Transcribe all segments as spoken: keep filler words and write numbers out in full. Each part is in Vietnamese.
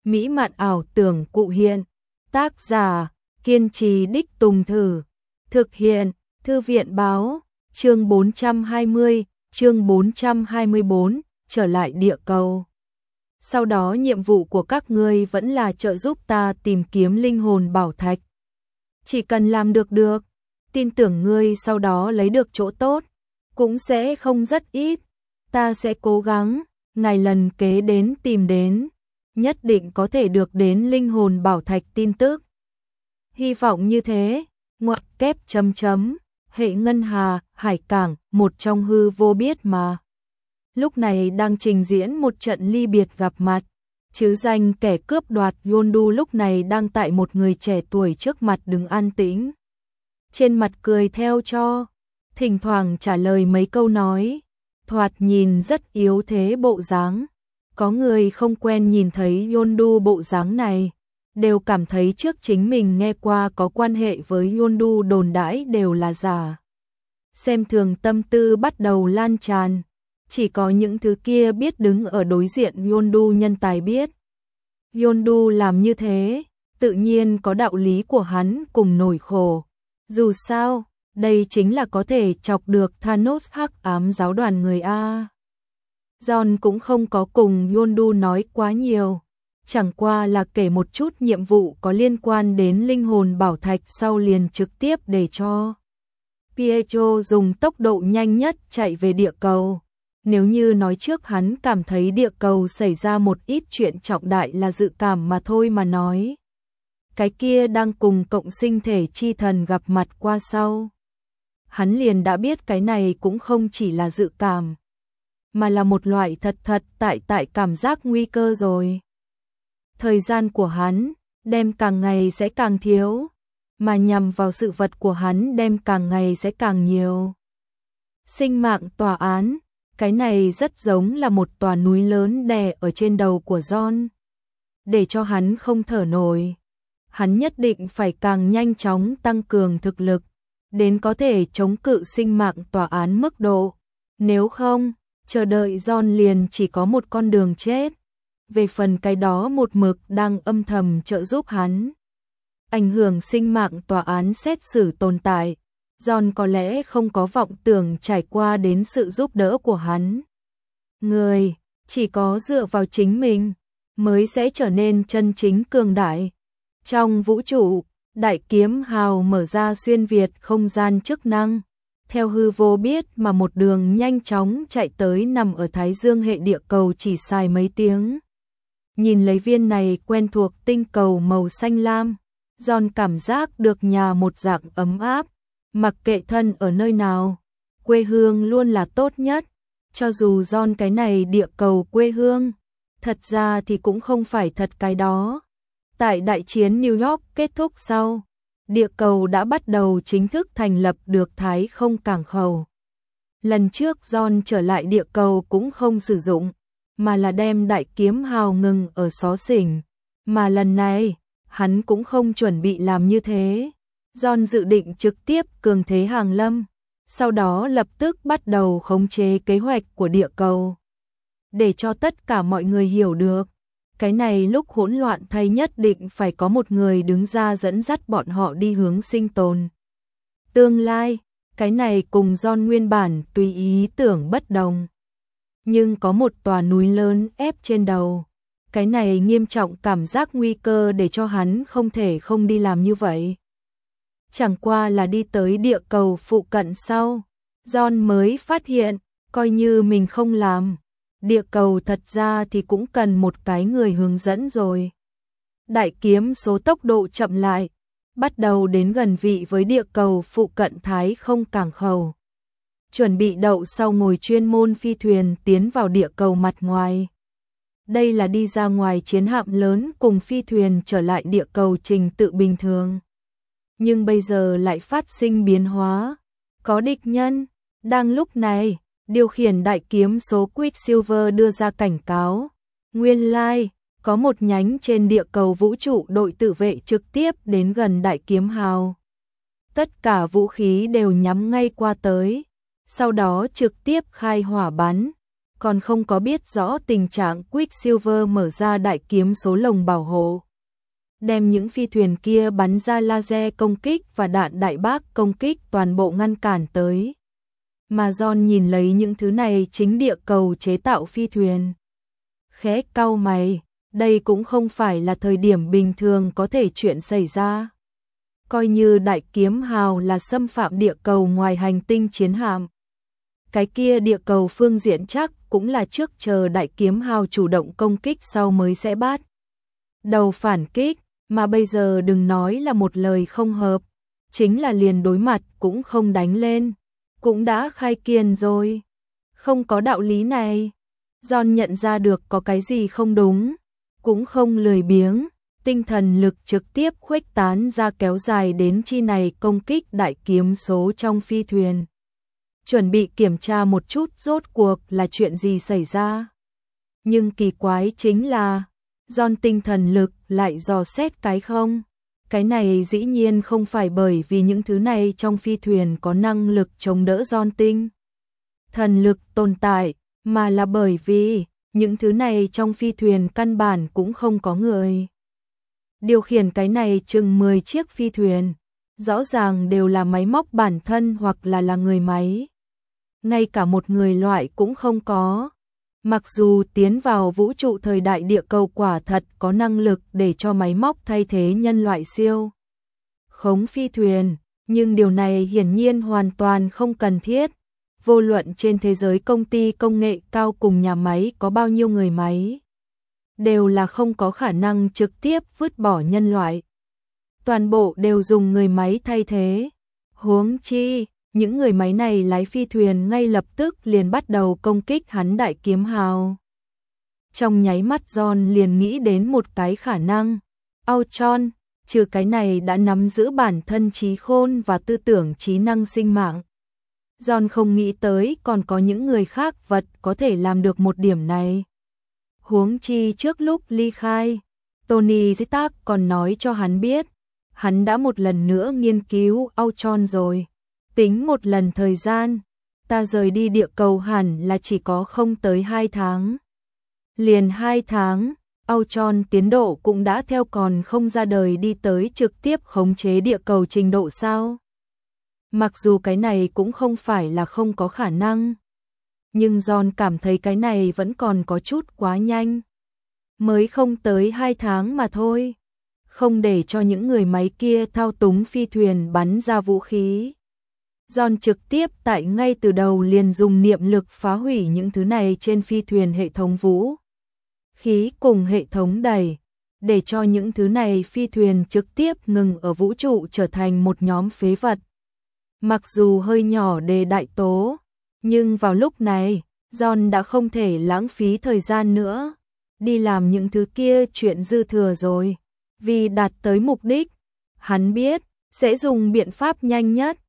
mỹ mạn ảo tưởng cụ hiện. Tác giả, kiên trì đích tùng thử. Thực hiện, Thư viện báo, chương bốn trăm hai mươi, chương bốn trăm hai mươi bốn, trở lại địa cầu. Sau đó nhiệm vụ của các ngươi vẫn là trợ giúp ta tìm kiếm linh hồn bảo thạch. Chỉ cần làm được được, tin tưởng ngươi sau đó lấy được chỗ tốt, cũng sẽ không rất ít. Ta sẽ cố gắng, ngày lần kế đến tìm đến, nhất định có thể được đến linh hồn bảo thạch tin tức. Hy vọng như thế, ngoặc kép chấm chấm, hệ ngân hà, hải cảng, một trong hư vô biết mà. Lúc này đang trình diễn một trận ly biệt gặp mặt, chứ danh kẻ cướp đoạt Yondu lúc này đang tại một người trẻ tuổi trước mặt đứng an tĩnh. Trên mặt cười theo cho, thỉnh thoảng trả lời mấy câu nói, thoạt nhìn rất yếu thế bộ dáng. Có người không quen nhìn thấy Yondu bộ dáng này, đều cảm thấy trước chính mình nghe qua có quan hệ với Yondu đồn đãi đều là giả. Xem thường tâm tư bắt đầu lan tràn, chỉ có những thứ kia biết đứng ở đối diện Yondu nhân tài biết. Yondu làm như thế, tự nhiên có đạo lý của hắn cùng nổi khổ. Dù sao, đây chính là có thể chọc được Thanos hắc ám giáo đoàn người A. John cũng không có cùng Yondu nói quá nhiều, chẳng qua là kể một chút nhiệm vụ có liên quan đến linh hồn bảo thạch sau liền trực tiếp để cho Pietro dùng tốc độ nhanh nhất chạy về địa cầu. Nếu như nói trước hắn cảm thấy địa cầu xảy ra một ít chuyện trọng đại là dự cảm mà thôi mà nói. Cái kia đang cùng cộng sinh thể chi thần gặp mặt qua sau. Hắn liền đã biết cái này cũng không chỉ là dự cảm, mà là một loại thật thật tại tại cảm giác nguy cơ rồi. Thời gian của hắn đem càng ngày sẽ càng thiếu, mà nhằm vào sự vật của hắn đem càng ngày sẽ càng nhiều. Sinh mạng tòa án, cái này rất giống là một tòa núi lớn đè ở trên đầu của John, để cho hắn không thở nổi. Hắn nhất định phải càng nhanh chóng tăng cường thực lực, đến có thể chống cự sinh mạng tòa án mức độ. Nếu không, chờ đợi John liền chỉ có một con đường chết. Về phần cái đó một mực đang âm thầm trợ giúp hắn ảnh hưởng sinh mạng tòa án xét xử tồn tại, John có lẽ không có vọng tưởng trải qua đến sự giúp đỡ của hắn. Người, chỉ có dựa vào chính mình, mới sẽ trở nên chân chính cường đại. Trong vũ trụ, đại kiếm hào mở ra xuyên việt không gian chức năng, theo hư vô biết mà một đường nhanh chóng chạy tới nằm ở Thái Dương hệ địa cầu chỉ xài mấy tiếng. Nhìn lấy viên này quen thuộc tinh cầu màu xanh lam, John cảm giác được nhà một dạng ấm áp, mặc kệ thân ở nơi nào, quê hương luôn là tốt nhất. Cho dù John cái này địa cầu quê hương, thật ra thì cũng không phải thật cái đó. Tại đại chiến New York kết thúc sau, địa cầu đã bắt đầu chính thức thành lập được Thái không cảng khẩu. Lần trước John trở lại địa cầu cũng không sử dụng, mà là đem đại kiếm hào ngừng ở xó xỉnh. Mà lần này, hắn cũng không chuẩn bị làm như thế. John dự định trực tiếp cường thế hàng lâm, sau đó lập tức bắt đầu khống chế kế hoạch của địa cầu. Để cho tất cả mọi người hiểu được, cái này lúc hỗn loạn thay nhất định phải có một người đứng ra dẫn dắt bọn họ đi hướng sinh tồn. Tương lai, cái này cùng John nguyên bản tùy ý tưởng bất đồng. Nhưng có một tòa núi lớn ép trên đầu. Cái này nghiêm trọng cảm giác nguy cơ để cho hắn không thể không đi làm như vậy. Chẳng qua là đi tới địa cầu phụ cận sau, John mới phát hiện, coi như mình không làm, địa cầu thật ra thì cũng cần một cái người hướng dẫn rồi. Đại kiếm số tốc độ chậm lại, bắt đầu đến gần vị với địa cầu phụ cận Thái không cảng khẩu. Chuẩn bị đậu sau ngồi chuyên môn phi thuyền tiến vào địa cầu mặt ngoài. Đây là đi ra ngoài chiến hạm lớn cùng phi thuyền trở lại địa cầu trình tự bình thường. Nhưng bây giờ lại phát sinh biến hóa. Có địch nhân. Đang lúc này, điều khiển đại kiếm số Quicksilver đưa ra cảnh cáo. Nguyên lai, có một nhánh trên địa cầu vũ trụ đội tự vệ trực tiếp đến gần đại kiếm hào. Tất cả vũ khí đều nhắm ngay qua tới. Sau đó trực tiếp khai hỏa bắn. còn không có biết rõ tình trạng Quicksilver mở ra đại kiếm số lồng bảo hộ, đem những phi thuyền kia bắn ra laser công kích và đạn đại bác công kích toàn bộ ngăn cản tới. Mà John nhìn lấy những thứ này chính địa cầu chế tạo phi thuyền. Khẽ cau mày, đây cũng không phải là thời điểm bình thường có thể chuyện xảy ra. Coi như đại kiếm hào là xâm phạm địa cầu ngoài hành tinh chiến hạm. Cái kia địa cầu phương diện chắc cũng là trước chờ đại kiếm hào chủ động công kích sau mới sẽ bắt đầu phản kích, mà bây giờ đừng nói là một lời không hợp, chính là liền đối mặt cũng không đánh lên, cũng đã khai kiên rồi. Không có đạo lý này. John nhận ra được có cái gì không đúng, cũng không lười biếng, tinh thần lực trực tiếp khuếch tán ra kéo dài đến chi này công kích đại kiếm số trong phi thuyền. Chuẩn bị kiểm tra một chút rốt cuộc là chuyện gì xảy ra. Nhưng kỳ quái chính là, John tinh thần lực lại dò xét cái không. Cái này dĩ nhiên không phải bởi vì những thứ này trong phi thuyền có năng lực chống đỡ John tinh thần lực tồn tại, mà là bởi vì những thứ này trong phi thuyền căn bản cũng không có người điều khiển. Cái này chừng mười chiếc phi thuyền, rõ ràng đều là máy móc bản thân hoặc là là người máy. Ngay cả một người loại cũng không có. Mặc dù tiến vào vũ trụ thời đại địa cầu quả thật có năng lực để cho máy móc thay thế nhân loại siêu khống phi thuyền, nhưng điều này hiển nhiên hoàn toàn không cần thiết. Vô luận trên thế giới công ty công nghệ cao cùng nhà máy có bao nhiêu người máy, đều là không có khả năng trực tiếp vứt bỏ nhân loại. Toàn bộ đều dùng người máy thay thế. Huống chi, những người máy này lái phi thuyền ngay lập tức liền bắt đầu công kích hắn đại kiếm hào. Trong nháy mắt John liền nghĩ đến một cái khả năng. Ultron, trừ cái này đã nắm giữ bản thân trí khôn và tư tưởng trí năng sinh mạng. John không nghĩ tới còn có những người khác vật có thể làm được một điểm này. Huống chi trước lúc ly khai, Tony Stark còn nói cho hắn biết, hắn đã một lần nữa nghiên cứu Ultron rồi. Tính một lần thời gian, ta rời đi địa cầu hẳn là chỉ có không tới hai tháng. Liền hai tháng, Ultron tiến độ cũng đã theo còn không ra đời đi tới trực tiếp khống chế địa cầu trình độ sao. Mặc dù cái này cũng không phải là không có khả năng, nhưng John cảm thấy cái này vẫn còn có chút quá nhanh. Mới không tới hai tháng mà thôi, không để cho những người máy kia thao túng phi thuyền bắn ra vũ khí. John trực tiếp tại ngay từ đầu liền dùng niệm lực phá hủy những thứ này trên phi thuyền hệ thống vũ khí cùng hệ thống đẩy, để cho những thứ này phi thuyền trực tiếp ngừng ở vũ trụ trở thành một nhóm phế vật. Mặc dù hơi nhỏ đề đại tố, nhưng vào lúc này, John đã không thể lãng phí thời gian nữa, đi làm những thứ kia chuyện dư thừa rồi. Vì đạt tới mục đích, hắn biết, sẽ dùng biện pháp nhanh nhất.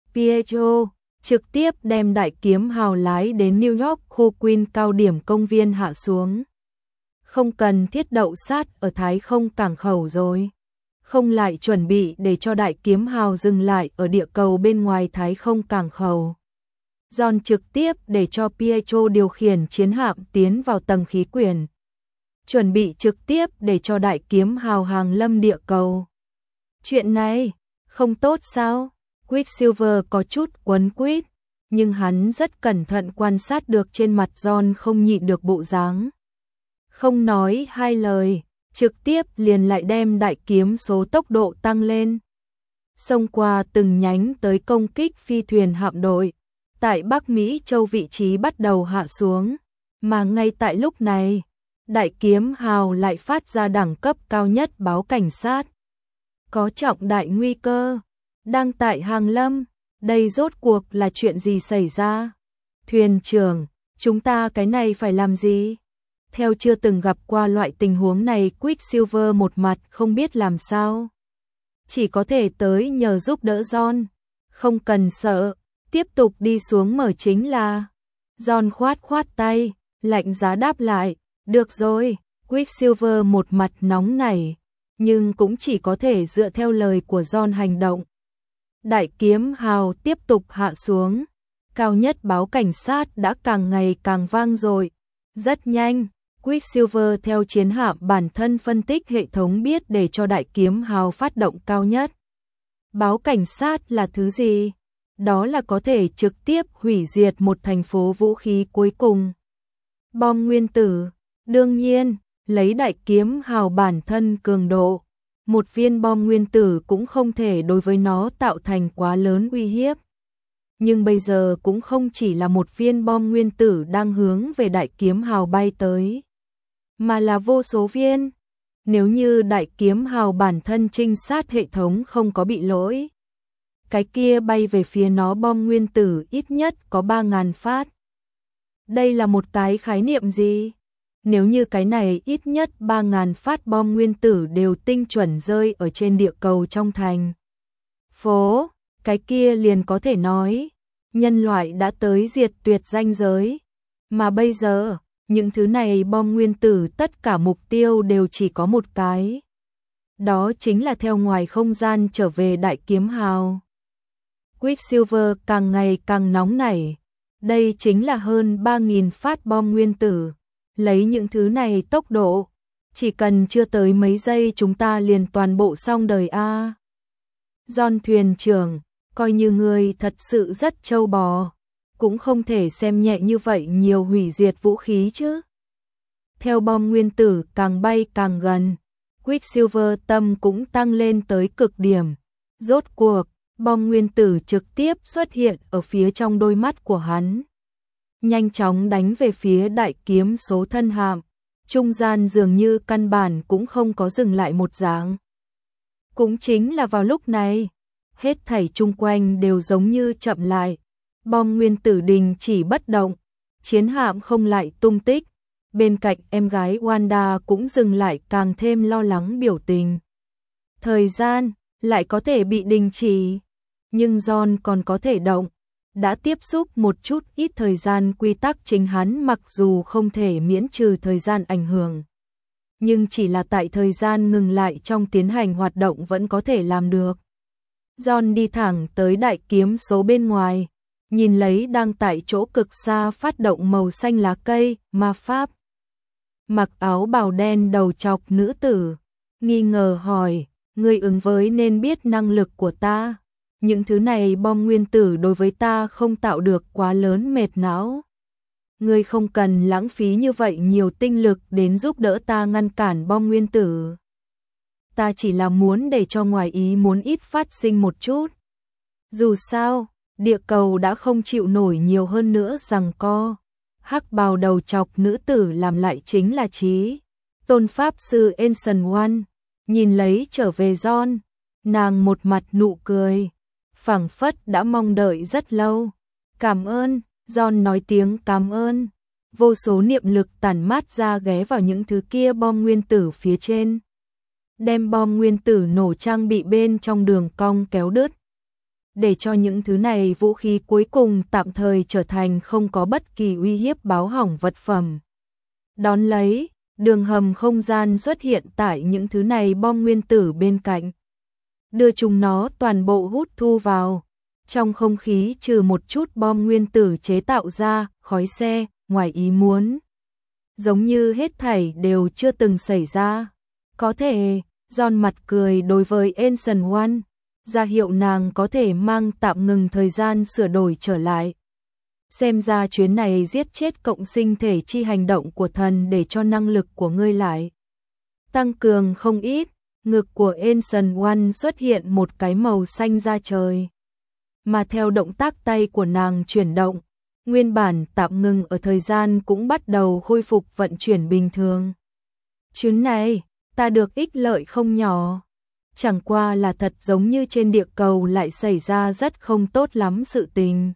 Pietro trực tiếp đem đại kiếm hào lái đến New York khu Queen cao điểm công viên hạ xuống. Không cần thiết đậu sát ở Thái không cảng khẩu rồi. Không lại chuẩn bị để cho đại kiếm hào dừng lại ở địa cầu bên ngoài Thái không cảng khẩu. John trực tiếp để cho Pietro điều khiển chiến hạm tiến vào tầng khí quyển. Chuẩn bị trực tiếp để cho đại kiếm hào hàng lâm địa cầu. Chuyện này, không tốt sao? Quicksilver có chút quấn quýt, nhưng hắn rất cẩn thận quan sát được trên mặt John không nhịn được bộ dáng. Không nói hai lời, trực tiếp liền lại đem đại kiếm số tốc độ tăng lên. Xông qua từng nhánh tới công kích phi thuyền hạm đội, tại Bắc Mỹ châu vị trí bắt đầu hạ xuống. Mà ngay tại lúc này, đại kiếm hào lại phát ra đẳng cấp cao nhất báo cảnh sát. Có trọng đại nguy cơ, đang tại hàng lâm, đây rốt cuộc là chuyện gì xảy ra? Thuyền trưởng, chúng ta cái này phải làm gì? Theo chưa từng gặp qua loại tình huống này, Quicksilver một mặt không biết làm sao. Chỉ có thể tới nhờ giúp đỡ John. Không cần sợ, tiếp tục đi xuống mở chính là. John khoát khoát tay, lạnh giá đáp lại, được rồi. Quicksilver một mặt nóng nảy, nhưng cũng chỉ có thể dựa theo lời của John hành động. Đại kiếm hào tiếp tục hạ xuống. K cao nhất báo cảnh sát đã càng ngày càng vang dội. Rất nhanh, Quicksilver theo chiến hạm bản thân phân tích hệ thống biết để cho đại kiếm hào phát động cao nhất. Báo cảnh sát là thứ gì? Đó là có thể trực tiếp hủy diệt một thành phố vũ khí cuối cùng. Bom nguyên tử, đương nhiên, lấy đại kiếm hào bản thân cường độ, một viên bom nguyên tử cũng không thể đối với nó tạo thành quá lớn uy hiếp. Nhưng bây giờ cũng không chỉ là một viên bom nguyên tử đang hướng về đại kiếm hào bay tới, mà là vô số viên. Nếu như đại kiếm hào bản thân trinh sát hệ thống không có bị lỗi, cái kia bay về phía nó bom nguyên tử ít nhất có ba nghìn phát. Đây là một cái khái niệm gì? Nếu như cái này ít nhất ba nghìn phát bom nguyên tử đều tinh chuẩn rơi ở trên địa cầu trong thành phố, cái kia liền có thể nói nhân loại đã tới diệt tuyệt ranh giới. Mà bây giờ, những thứ này bom nguyên tử tất cả mục tiêu đều chỉ có một cái. Đó chính là theo ngoài không gian trở về đại kiếm hào. Quicksilver càng ngày càng nóng nảy. Đây chính là hơn ba nghìn phát bom nguyên tử. Lấy những thứ này tốc độ, chỉ cần chưa tới mấy giây chúng ta liền toàn bộ xong đời a. John thuyền trưởng, coi như người thật sự rất trâu bò, cũng không thể xem nhẹ như vậy nhiều hủy diệt vũ khí chứ. Theo bom nguyên tử càng bay càng gần, Quicksilver tâm cũng tăng lên tới cực điểm. Rốt cuộc, bom nguyên tử trực tiếp xuất hiện ở phía trong đôi mắt của hắn. Nhanh chóng đánh về phía đại kiếm số thân hạm, trung gian dường như căn bản cũng không có dừng lại một dáng. Cũng chính là vào lúc này, hết thảy chung quanh đều giống như chậm lại, bom nguyên tử đình chỉ bất động, chiến hạm không lại tung tích, bên cạnh em gái Wanda cũng dừng lại càng thêm lo lắng biểu tình. Thời gian lại có thể bị đình chỉ, nhưng John còn có thể động. Đã tiếp xúc một chút ít thời gian quy tắc chính hắn mặc dù không thể miễn trừ thời gian ảnh hưởng, nhưng chỉ là tại thời gian ngừng lại trong tiến hành hoạt động vẫn có thể làm được. John đi thẳng tới đại kiếm số bên ngoài, nhìn lấy đang tại chỗ cực xa phát động màu xanh lá cây, ma pháp. Mặc áo bào đen đầu chọc nữ tử, nghi ngờ hỏi, ngươi ứng với nên biết năng lực của ta. Những thứ này bom nguyên tử đối với ta không tạo được quá lớn mệt não. Ngươi không cần lãng phí như vậy nhiều tinh lực đến giúp đỡ ta ngăn cản bom nguyên tử. Ta chỉ là muốn để cho ngoài ý muốn ít phát sinh một chút. Dù sao, địa cầu đã không chịu nổi nhiều hơn nữa giằng co. Hắc bào đầu chọc nữ tử làm lại chính là trí tôn pháp sư Ancient One, nhìn lấy trở về John, nàng một mặt nụ cười, phảng phất đã mong đợi rất lâu. Cảm ơn, John nói tiếng cảm ơn. Vô số niệm lực tản mát ra ghé vào những thứ kia bom nguyên tử phía trên, đem bom nguyên tử nổ trang bị bên trong đường cong kéo đứt, để cho những thứ này vũ khí cuối cùng tạm thời trở thành không có bất kỳ uy hiếp báo hỏng vật phẩm. Đón lấy, đường hầm không gian xuất hiện tại những thứ này bom nguyên tử bên cạnh, đưa chúng nó toàn bộ hút thu vào. Trong không khí trừ một chút bom nguyên tử chế tạo ra, khói xe, ngoài ý muốn. Giống như hết thảy đều chưa từng xảy ra. Có thể, John mặt cười đối với Ancient One, ra hiệu nàng có thể mang tạm ngừng thời gian sửa đổi trở lại. Xem ra chuyến này giết chết cộng sinh thể chi hành động của thần để cho năng lực của ngươi lại tăng cường không ít. Ngực của Ancient One xuất hiện một cái màu xanh da trời. Mà theo động tác tay của nàng chuyển động, nguyên bản tạm ngừng ở thời gian cũng bắt đầu khôi phục vận chuyển bình thường. Chuyến này, ta được ích lợi không nhỏ. Chẳng qua là thật giống như trên địa cầu lại xảy ra rất không tốt lắm sự tình.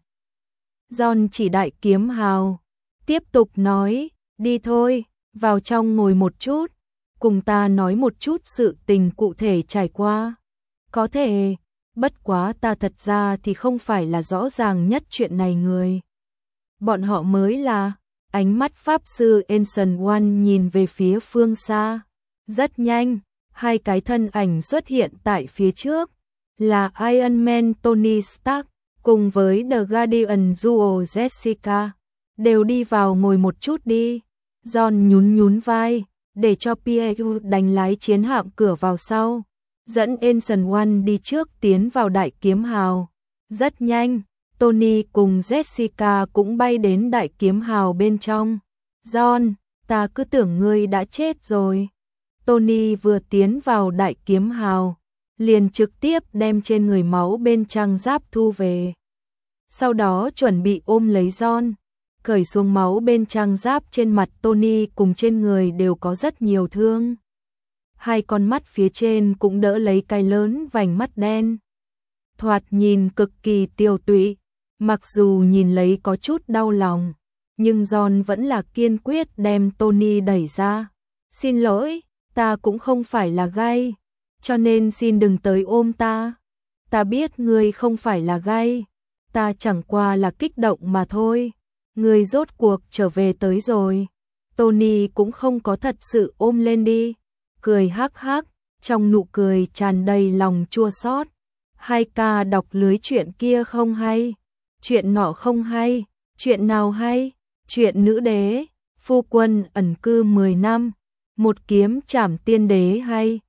John chỉ đại kiếm hào, tiếp tục nói, đi thôi, vào trong ngồi một chút, cùng ta nói một chút sự tình cụ thể trải qua. Có thể, bất quá ta thật ra thì không phải là rõ ràng nhất chuyện này người. Bọn họ mới là, ánh mắt Pháp sư Ancient One nhìn về phía phương xa. Rất nhanh, hai cái thân ảnh xuất hiện tại phía trước, là Iron Man Tony Stark cùng với The Guardian duo Jessica, đều đi vào ngồi một chút đi. John nhún nhún vai, để cho Pierre đánh lái chiến hạm cửa vào sau, dẫn Ancient One đi trước tiến vào đại kiếm hào. Rất nhanh, Tony cùng Jessica cũng bay đến đại kiếm hào bên trong. John, ta cứ tưởng ngươi đã chết rồi. Tony vừa tiến vào đại kiếm hào, liền trực tiếp đem trên người máu bên trang giáp thu về. Sau đó chuẩn bị ôm lấy John, cởi xuống máu bên trang giáp trên mặt Tony cùng trên người đều có rất nhiều thương. Hai con mắt phía trên cũng đỡ lấy cái lớn vành mắt đen. Thoạt nhìn cực kỳ tiêu tụy, mặc dù nhìn lấy có chút đau lòng, nhưng John vẫn là kiên quyết đem Tony đẩy ra. Xin lỗi, ta cũng không phải là gay, cho nên xin đừng tới ôm ta. Ta biết ngươi không phải là gay, ta chẳng qua là kích động mà thôi. Ngươi rốt cuộc trở về tới rồi. Tony cũng không có thật sự ôm lên đi, cười hắc hắc, trong nụ cười tràn đầy lòng chua xót. Hai ca đọc lưới chuyện kia không hay, chuyện nọ không hay, chuyện nào hay? Chuyện nữ đế, phu quân ẩn cư mười năm, một kiếm trảm tiên đế hay,